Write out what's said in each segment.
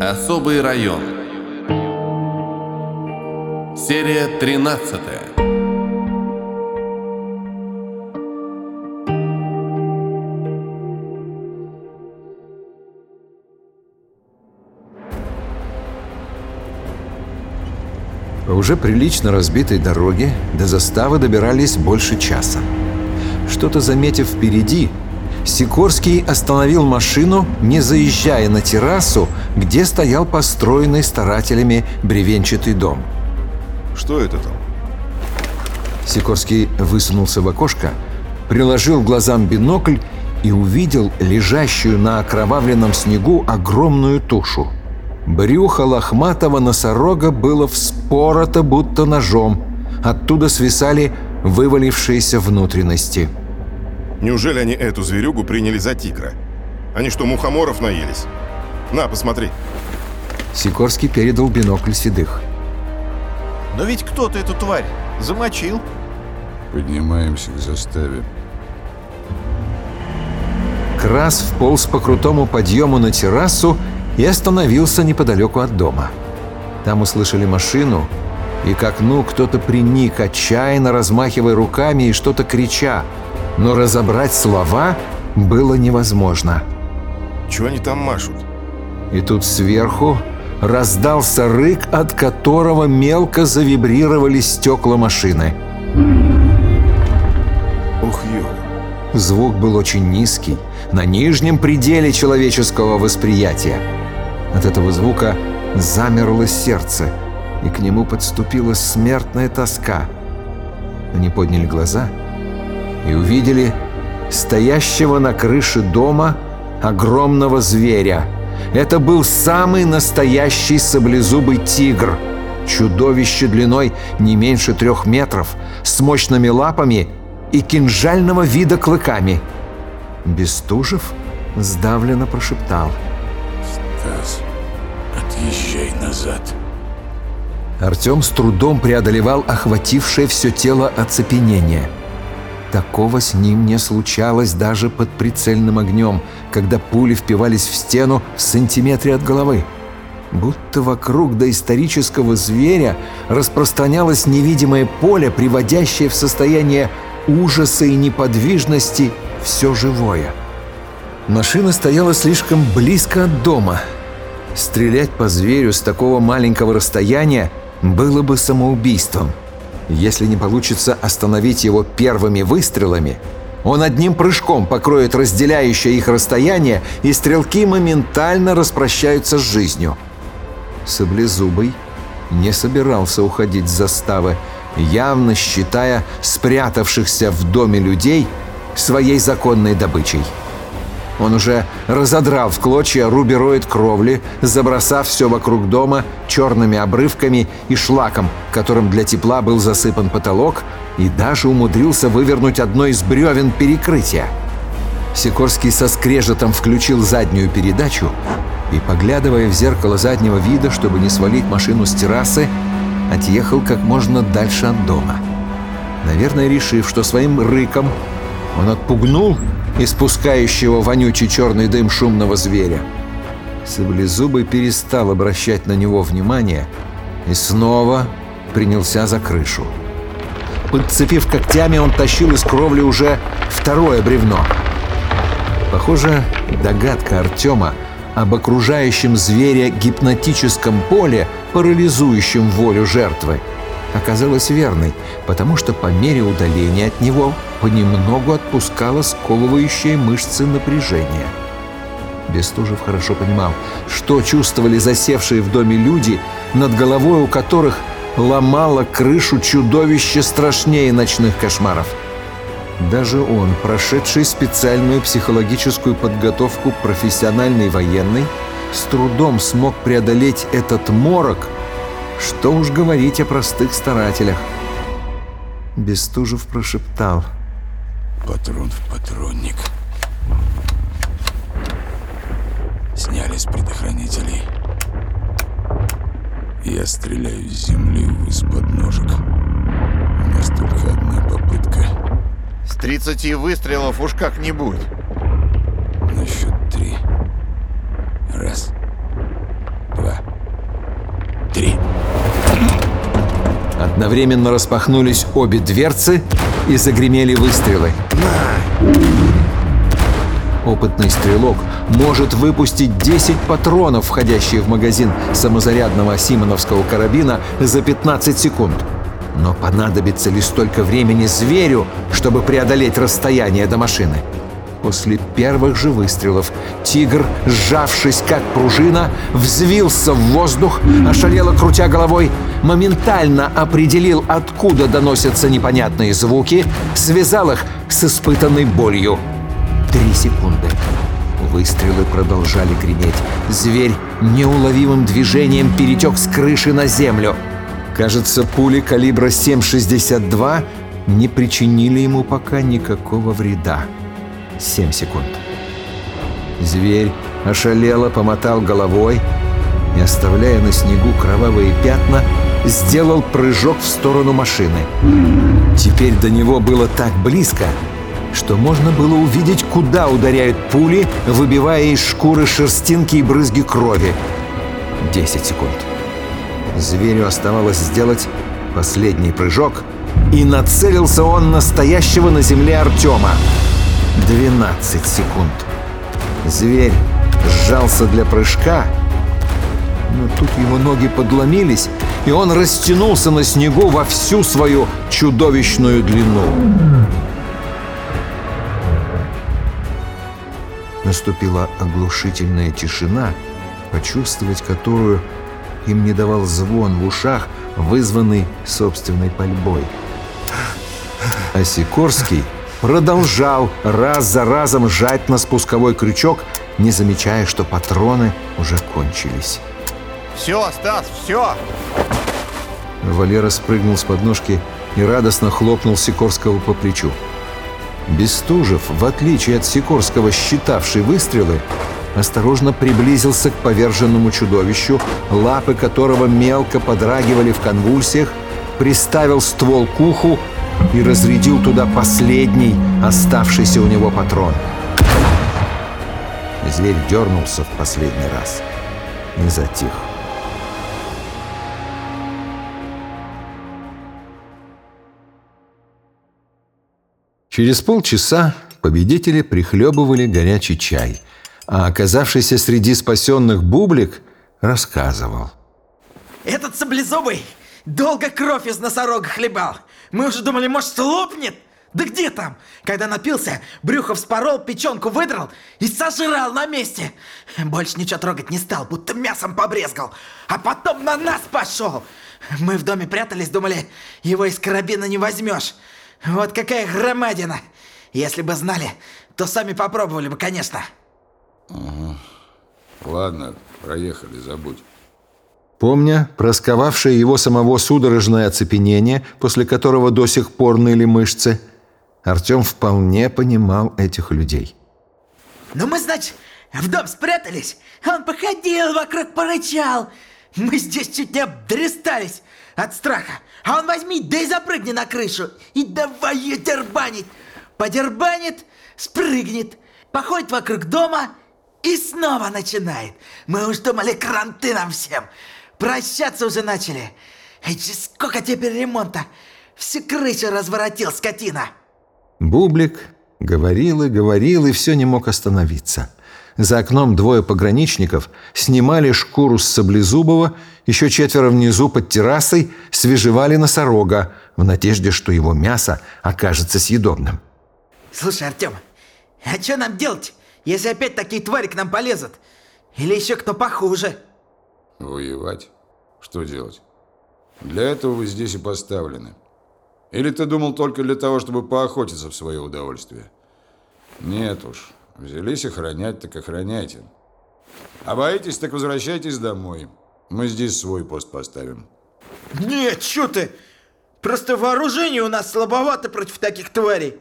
Особый район. Серия 13. По уже прилично разбитой дороге до заставы добирались больше часа. Что-то заметив впереди, Сикорский остановил машину, не заезжая на террасу, где стоял построенный старателями бревенчатый дом. Что это там? Сикорский высунулся в окошко, приложил к глазам бинокль и увидел лежащую на окровавленном снегу огромную тушу. Брюхо лохматого носорога было вспорото будто ножом. Оттуда свисали вывалившиеся внутренности. Неужели они эту зверюгу приняли за тигра? Они что, мухоморов наелись? На, посмотри. Сикорский передал бинокль Седых. Но ведь кто-то эту тварь замочил. Поднимаемся к заставе. Крас вполз по крутому подъему на террасу и остановился неподалеку от дома. Там услышали машину, и к окну кто-то приник, отчаянно размахивая руками и что-то крича, но разобрать слова было невозможно. Чего они там машут? И тут сверху раздался рык, от которого мелко завибрировали стекла машины. Ух, ё. Звук был очень низкий, на нижнем пределе человеческого восприятия. От этого звука замерло сердце, и к нему подступила смертная тоска. Они подняли глаза и увидели стоящего на крыше дома огромного зверя. Это был самый настоящий саблезубый тигр, чудовище длиной не меньше 3 метров, с мощными лапами и кинжального вида клыками. Бестужев сдавленно прошептал: «Стас, отъезжай назад». Артем с трудом преодолевал охватившее все тело оцепенение. Такого с ним не случалось даже под прицельным огнем, когда пули впивались в стену в сантиметре от головы. Будто вокруг доисторического зверя распространялось невидимое поле, приводящее в состояние ужаса и неподвижности все живое. Машина стояла слишком близко от дома. Стрелять по зверю с такого маленького расстояния было бы самоубийством. Если не получится остановить его первыми выстрелами, он одним прыжком покроет разделяющее их расстояние, и стрелки моментально распрощаются с жизнью. Саблезубый не собирался уходить с заставы, явно считая спрятавшихся в доме людей своей законной добычей. Он уже разодрал в клочья рубероид кровли, забросав все вокруг дома черными обрывками и шлаком, которым для тепла был засыпан потолок, и даже умудрился вывернуть одно из бревен перекрытия. Сикорский со скрежетом включил заднюю передачу и, поглядывая в зеркало заднего вида, чтобы не свалить машину с террасы, отъехал как можно дальше от дома. Наверное, решив, что своим рыком он отпугнул испускающего вонючий черный дым шумного зверя. Саблезубый перестал обращать на него внимание и снова принялся за крышу. Подцепив когтями, он тащил из кровли уже второе бревно. Похоже, догадка Артема об окружающем зверя гипнотическом поле, парализующем волю жертвы, оказалась верной, потому что по мере удаления от него понемногу отпускало сковывающие мышцы напряжение. Бестужев хорошо понимал, что чувствовали засевшие в доме люди, над головой у которых ломало крышу чудовище страшнее ночных кошмаров. Даже он, прошедший специальную психологическую подготовку профессиональный военный, с трудом смог преодолеть этот морок. Что уж говорить о простых старателях. Бестужев прошептал: Патрон в патронник. Сняли с предохранителей. Я стреляю с земли из-под ножек. У нас только одна попытка. С 30 выстрелов уж как-нибудь. На счет 3. 1, 2, Одновременно распахнулись обе дверцы и загремели выстрелы. Опытный стрелок может выпустить 10 патронов, входящие в магазин самозарядного симоновского карабина, за 15 секунд. Но понадобится ли столько времени зверю, чтобы преодолеть расстояние до машины? После первых же выстрелов тигр, сжавшись как пружина, взвился в воздух, ошалело крутя головой, моментально определил, откуда доносятся непонятные звуки, связал их с испытанной болью. 3 секунды. Выстрелы продолжали греметь. Зверь неуловимым движением перетек с крыши на землю. Кажется, пули калибра 7,62 не причинили ему пока никакого вреда. 7 секунд. Зверь ошалело помотал головой и, оставляя на снегу кровавые пятна, сделал прыжок в сторону машины. Теперь до него было так близко, что можно было увидеть, куда ударяют пули, выбивая из шкуры шерстинки и брызги крови. 10 секунд. Зверю оставалось сделать последний прыжок, и нацелился он на стоящего на земле Артема. 12 секунд. Зверь сжался для прыжка, но тут его ноги подломились, и он растянулся на снегу во всю свою чудовищную длину. Наступила оглушительная тишина, почувствовать которую им не давал звон в ушах, вызванный собственной пальбой. А Сикорский продолжал раз за разом жать на спусковой крючок, не замечая, что патроны уже кончились. Все, Стас, все! Валера спрыгнул с подножки и радостно хлопнул Сикорского по плечу. Бестужев, в отличие от Сикорского, считавший выстрелы, осторожно приблизился к поверженному чудовищу, лапы которого мелко подрагивали в конвульсиях, приставил ствол к уху и разрядил туда последний оставшийся у него патрон. Зверь дернулся в последний раз и затих. Через полчаса победители прихлебывали горячий чай, а оказавшийся среди спасенных Бублик рассказывал. Этот саблезубый долго кровь из носорога хлебал. Мы уже думали, может, лопнет. Да где там? Когда напился, брюхо вспорол, печенку выдрал и сожрал на месте. Больше ничего трогать не стал, будто мясом побрезгал. А потом на нас пошел. Мы в доме прятались, думали, его из карабина не возьмешь. Вот какая громадина. Если бы знали, то сами попробовали бы, конечно. Ага. Ладно, проехали, забудь. Помня просковавшее его самого судорожное оцепенение, после которого до сих пор ныли мышцы, Артем вполне понимал этих людей. Ну мы, значит, в дом спрятались. Он походил вокруг, порычал. Мы здесь чуть не обдрестались от страха. А он возьми, да и запрыгни на крышу. И давай ее дербанить. Подербанит, спрыгнет, походит вокруг дома и снова начинает. Мы уж думали, кранты нам всем. Прощаться уже начали. Эй, сколько теперь ремонта. Всю крышу разворотил, скотина. Бублик говорил и все не мог остановиться. За окном двое пограничников снимали шкуру с Саблезубова, еще 4 внизу под террасой свежевали носорога в надежде, что его мясо окажется съедобным. Слушай, Артем, а что нам делать, если опять такие твари к нам полезут? Или еще кто похуже? Воевать? Что делать? Для этого вы здесь и поставлены. Или ты думал только для того, чтобы поохотиться в свое удовольствие? Нет уж. Взялись охранять, так охраняйте. А боитесь, так возвращайтесь домой. Мы здесь свой пост поставим. Нет, что ты? Просто вооружение у нас слабовато против таких тварей.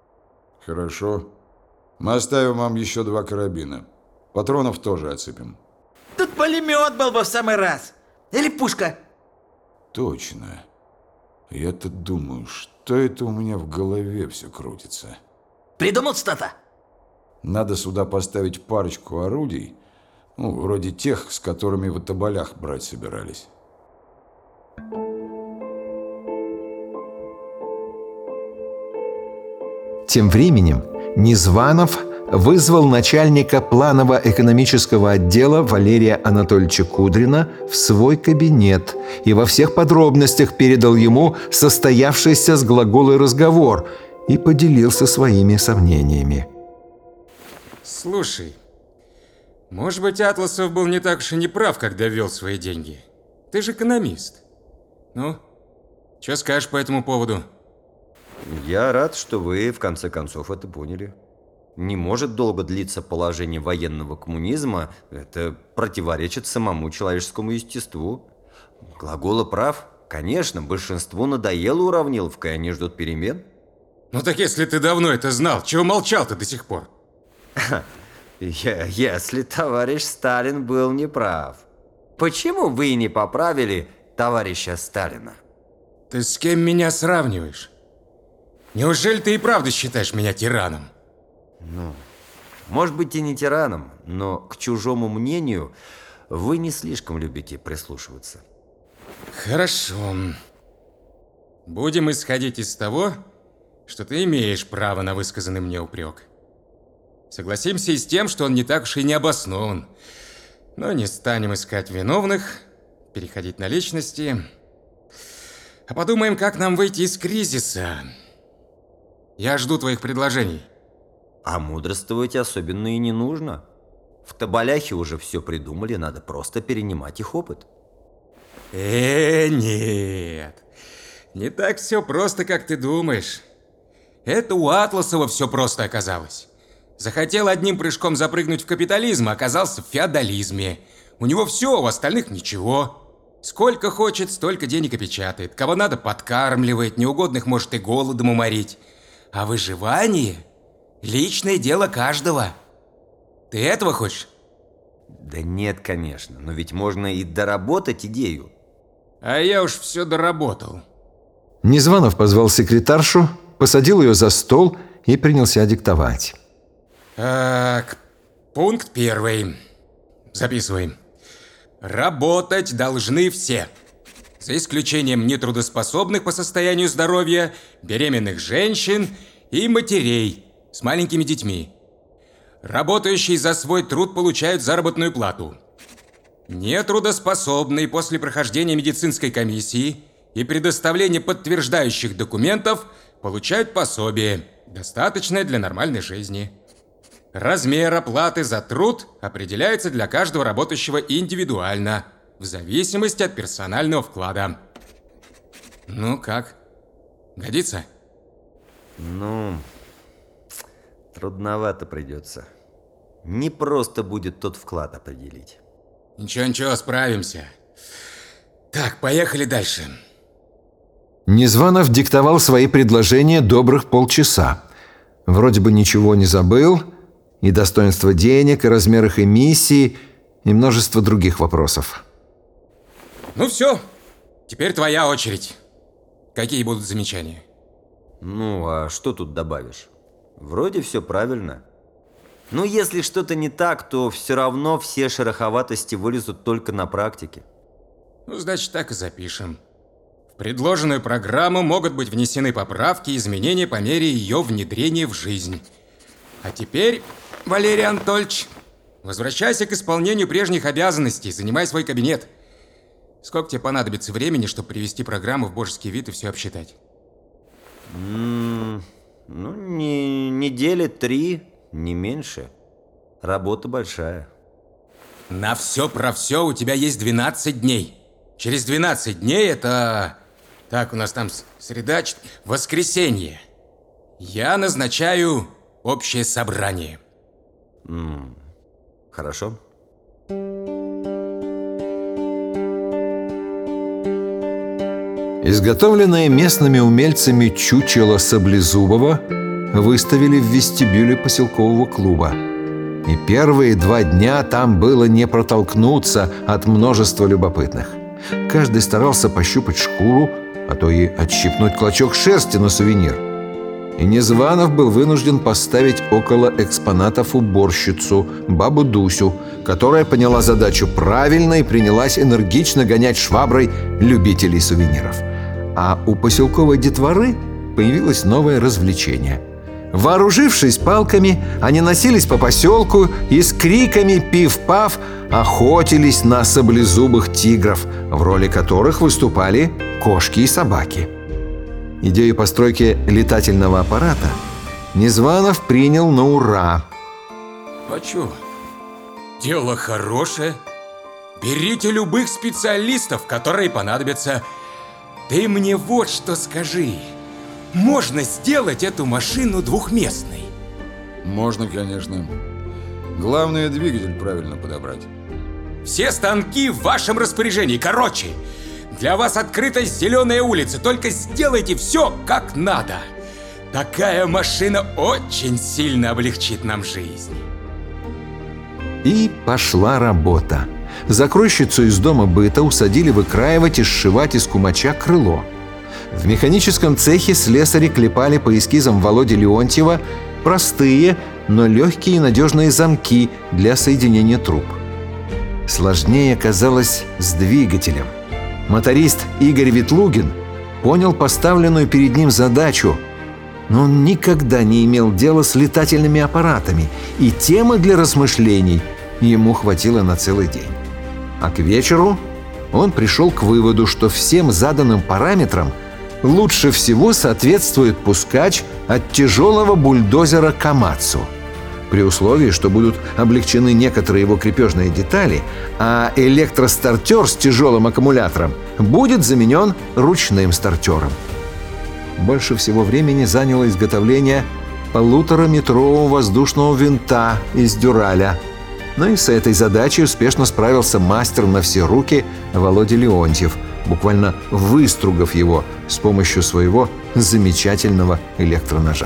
Хорошо. Мы оставим вам еще 2 карабина. Патронов тоже отсыпем. Тут пулемет был бы в самый раз. Или пушка. Точно. Я-то думаю, что это у меня в голове все крутится. Придумал что-то? Надо сюда поставить парочку орудий, вроде тех, с которыми в Тоболях брать собирались. Тем временем Незванов вызвал начальника планово-экономического отдела Валерия Анатольевича Кудрина в свой кабинет и во всех подробностях передал ему состоявшийся с Глаголой разговор и поделился своими сомнениями. Слушай, может быть, Атласов был не так уж и не прав, когда вел свои деньги. Ты же экономист. Ну, что скажешь по этому поводу? Я рад, что вы в конце концов это поняли. Не может долго длиться положение военного коммунизма, это противоречит самому человеческому естеству. Глагола прав. Конечно, большинству надоела уравниловка, и они ждут перемен. Ну так если ты давно это знал, чего молчал-то до сих пор? Если товарищ Сталин был неправ, почему вы не поправили товарища Сталина? Ты с кем меня сравниваешь? Неужели ты и правда считаешь меня тираном? Ну, может быть и не тираном, но к чужому мнению вы не слишком любите прислушиваться. Хорошо. Будем исходить из того, что ты имеешь право на высказанный мне упрек. Согласимся и с тем, что он не так уж и не обоснован. Но не станем искать виновных, переходить на личности. А подумаем, как нам выйти из кризиса. Я жду твоих предложений. А мудрствовать особенно и не нужно. В Тоболяхе уже все придумали, надо просто перенимать их опыт. Нет. Не так все просто, как ты думаешь. Это у Атласова все просто оказалось. Захотел одним прыжком запрыгнуть в капитализм, а оказался в феодализме. У него все, у остальных ничего. Сколько хочет, столько денег и печатает. Кого надо, подкармливает, неугодных может и голодом уморить. А выживание – личное дело каждого. Ты этого хочешь? Да нет, конечно, но ведь можно и доработать идею. А я уж все доработал. Незванов позвал секретаршу, посадил ее за стол и принялся диктовать. Так, пункт 1. Записываем. Работать должны все, за исключением нетрудоспособных по состоянию здоровья, беременных женщин и матерей с маленькими детьми. Работающие за свой труд получают заработную плату. Нетрудоспособные после прохождения медицинской комиссии и предоставления подтверждающих документов получают пособие, достаточное для нормальной жизни. Размер оплаты за труд определяется для каждого работающего индивидуально, в зависимости от персонального вклада. Ну как? Годится? Ну, трудновато придется. Не просто будет тот вклад определить. Ничего, справимся. Так, поехали дальше. Незванов диктовал свои предложения добрых полчаса. Вроде бы ничего не забыл, и достоинство денег, и размер их эмиссии, и множество других вопросов. Ну все, теперь твоя очередь. Какие будут замечания? Ну, а что тут добавишь? Вроде все правильно. Но если что-то не так, то все равно все шероховатости вылезут только на практике. Ну, значит, так и запишем. В предложенную программу могут быть внесены поправки и изменения по мере ее внедрения в жизнь. А теперь, Валерий Анатольевич, возвращайся к исполнению прежних обязанностей, занимай свой кабинет. Сколько тебе понадобится времени, чтобы привести программу в божеский вид и все обсчитать? Ну, недели 3, не меньше. Работа большая. На все про все у тебя есть 12 дней. Через 12 дней это... Так, у нас там среда, воскресенье. Я назначаю общее собрание. Хорошо. Изготовленное местными умельцами чучело Саблезубова выставили в вестибюле поселкового клуба. И первые 2 дня там было не протолкнуться от множества любопытных. Каждый старался пощупать шкуру, а то и отщипнуть клочок шерсти на сувенир. И Незванов был вынужден поставить около экспонатов уборщицу, бабу Дусю, которая поняла задачу правильно и принялась энергично гонять шваброй любителей сувениров. А у поселковой детворы появилось новое развлечение. Вооружившись палками, они носились по поселку и с криками «Пиф-паф!» охотились на саблезубых тигров, в роли которых выступали кошки и собаки. Идею постройки летательного аппарата Незванов принял на ура. А чё? Дело хорошее. Берите любых специалистов, которые понадобятся. Ты мне вот что скажи. Можно сделать эту машину двухместной? Можно, конечно. Главное, двигатель правильно подобрать. Все станки в вашем распоряжении. Короче, для вас открыта зеленая улица. Только сделайте все как надо. Такая машина очень сильно облегчит нам жизнь. И пошла работа. Закройщицу из дома быта усадили выкраивать и сшивать из кумача крыло. В механическом цехе слесари клепали по эскизам Володи Леонтьева простые, но легкие и надежные замки для соединения труб. Сложнее оказалось с двигателем. Моторист Игорь Ветлугин понял поставленную перед ним задачу, но он никогда не имел дела с летательными аппаратами, и темы для размышлений ему хватило на целый день. А к вечеру он пришел к выводу, что всем заданным параметрам лучше всего соответствует пускач от тяжелого бульдозера «Камацу», при условии, что будут облегчены некоторые его крепежные детали, а электростартер с тяжелым аккумулятором будет заменен ручным стартером. Больше всего времени заняло изготовление 1,5-метрового воздушного винта из дюраля. Но и с этой задачей успешно справился мастер на все руки Володя Леонтьев, буквально выстругав его с помощью своего замечательного электроножа.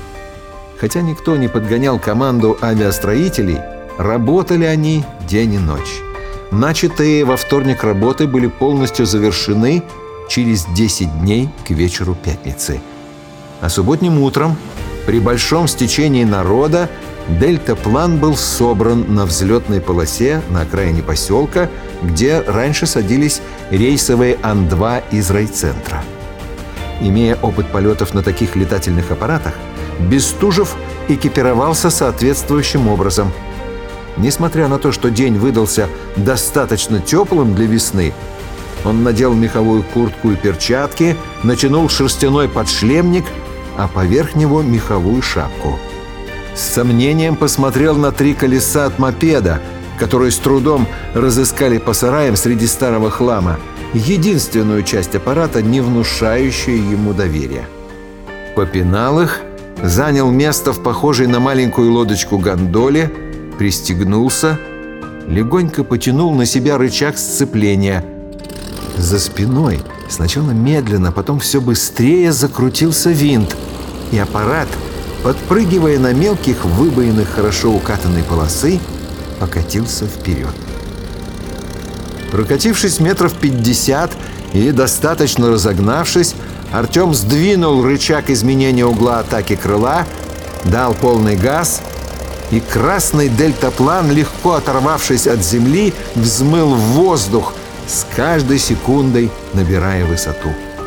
Хотя никто не подгонял команду авиастроителей, работали они день и ночь. Начатые во вторник работы были полностью завершены через 10 дней к вечеру пятницы. А субботним утром, при большом стечении народа, дельтаплан был собран на взлетной полосе на окраине поселка, где раньше садились рейсовые Ан-2 из райцентра. Имея опыт полетов на таких летательных аппаратах, Бестужев экипировался соответствующим образом. Несмотря на то, что день выдался достаточно теплым для весны, он надел меховую куртку и перчатки, натянул шерстяной подшлемник, а поверх него меховую шапку. С сомнением посмотрел на 3 колеса от мопеда, которые с трудом разыскали по сараям среди старого хлама, единственную часть аппарата, не внушающую ему доверия. Попинал их, занял место в похожей на маленькую лодочку гондоле, пристегнулся, легонько потянул на себя рычаг сцепления. За спиной сначала медленно, потом все быстрее закрутился винт, и аппарат, подпрыгивая на мелких выбоинах хорошо укатанной полосы, покатился вперед. Прокатившись метров 50 и достаточно разогнавшись, Артем сдвинул рычаг изменения угла атаки крыла, дал полный газ, и красный дельтаплан, легко оторвавшись от земли, взмыл в воздух, с каждой секундой набирая высоту.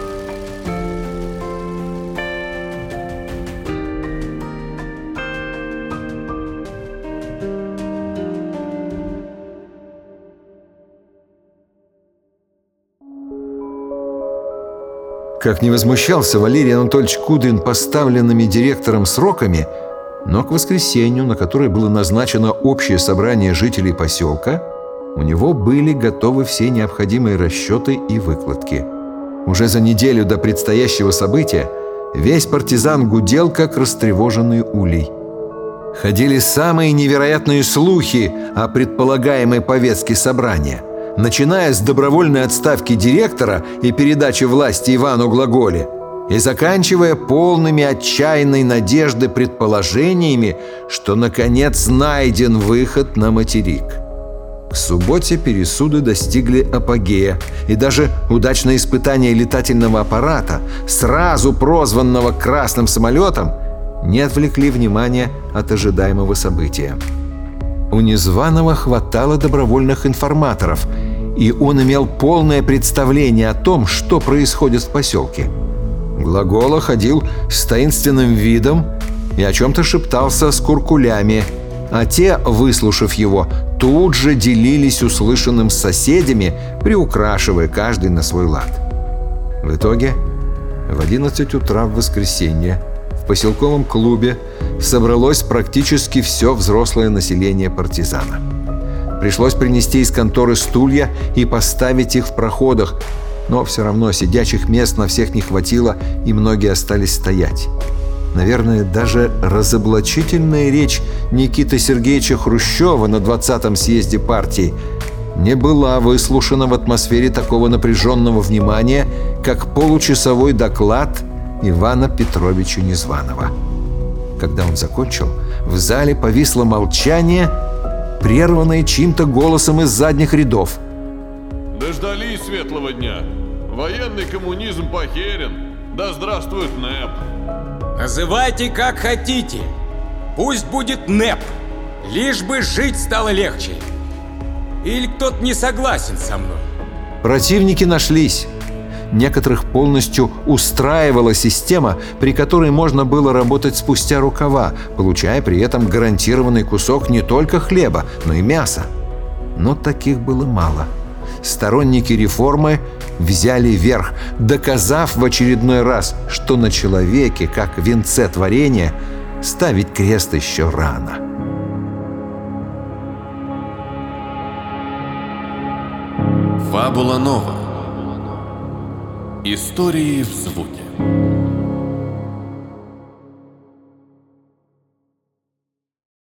Как не возмущался Валерий Анатольевич Кудрин поставленными директором сроками, но к воскресенью, на которое было назначено общее собрание жителей поселка, у него были готовы все необходимые расчеты и выкладки. Уже за неделю до предстоящего события весь партизан гудел, как растревоженный улей. Ходили самые невероятные слухи о предполагаемой повестке собрания, начиная с добровольной отставки директора и передачи власти Ивану Глаголе, и заканчивая полными отчаянной надежды предположениями, что наконец найден выход на материк. К субботе пересуды достигли апогея, и даже удачное испытание летательного аппарата, сразу прозванного «красным самолетом», не отвлекли внимания от ожидаемого события. У Незваного хватало добровольных информаторов, и он имел полное представление о том, что происходит в поселке. Глагола ходил с таинственным видом и о чем-то шептался с куркулями, а те, выслушав его, тут же делились услышанным с соседями, приукрашивая каждый на свой лад. В итоге, в 11 утра в воскресенье в поселковом клубе собралось практически все взрослое население партизана. Пришлось принести из конторы стулья и поставить их в проходах, но все равно сидячих мест на всех не хватило, и многие остались стоять. Наверное, даже разоблачительная речь Никиты Сергеевича Хрущева на 20-м съезде партии не была выслушана в атмосфере такого напряженного внимания, как получасовой доклад Ивана Петровича Незваного. Когда он закончил, в зале повисло молчание, прерванное чьим-то голосом из задних рядов. Дождались светлого дня. Военный коммунизм похерен. Да здравствует НЭП. Называйте как хотите. Пусть будет НЭП. Лишь бы жить стало легче. Или кто-то не согласен со мной? Противники нашлись. Некоторых полностью устраивала система, при которой можно было работать спустя рукава, получая при этом гарантированный кусок не только хлеба, но и мяса. Но таких было мало. Сторонники реформы взяли верх, доказав в очередной раз, что на человеке, как венце творения, ставить крест еще рано. Фабула нова. Истории в звуке.